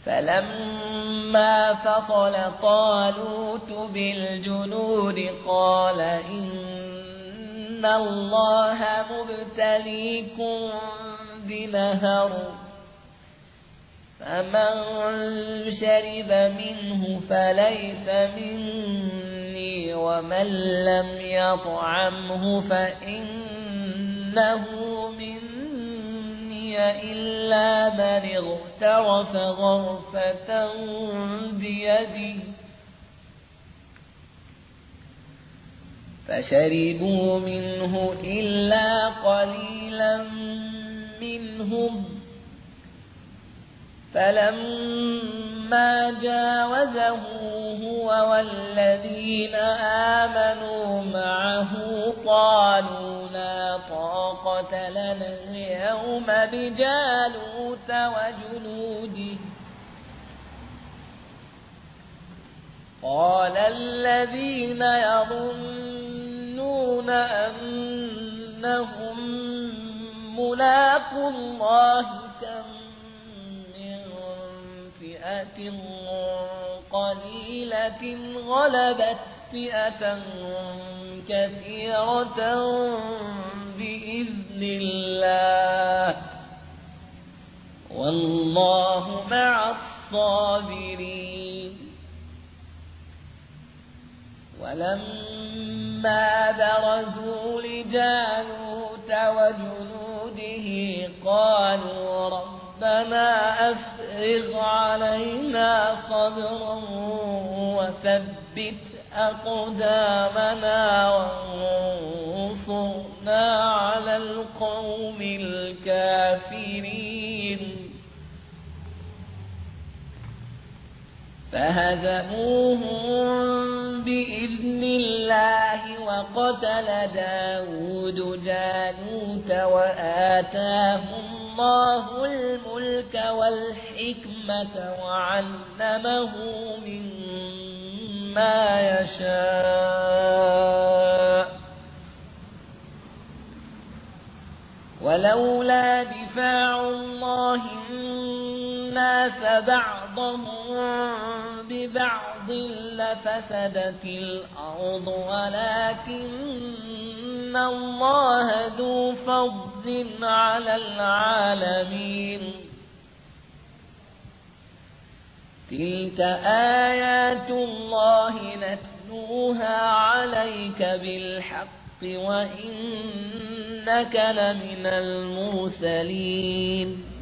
فلما فصل طالوت بالجنود قال إن الله مبتليكم بنهر فمن شرب منه فليس مني ومن لم يطعمه فإنه مني إلا من اغترف غرفة بيده فشربوا منه إلا قليلا منهم فلما جاوزه هو والذين آمنوا معه قالوا لا طاقة لنا اليوم بجالوت وجنوده قال الذين يظنون أنهم ملاقو الله كم فئة قليلة غلبت فئة كثيرة بإذن الله والله مع الصابرين ولما برزوا لجالوت وجنوده قالوا ربنا أفرغ علينا صبرا وثبت أقدامنا وانصرنا على القوم الكافرين فهزموهم بإذن الله وقتل داود جالوت وآتاه الله الملك والحكمة وعلمه مما يشاء ولولا دفاع الله الناس بعضهم ببعض لفسدت الأرض ولكن الله ذو فضل على العالمين تلك آيات الله نتلوها عليك بالحق وإنك لمن المرسلين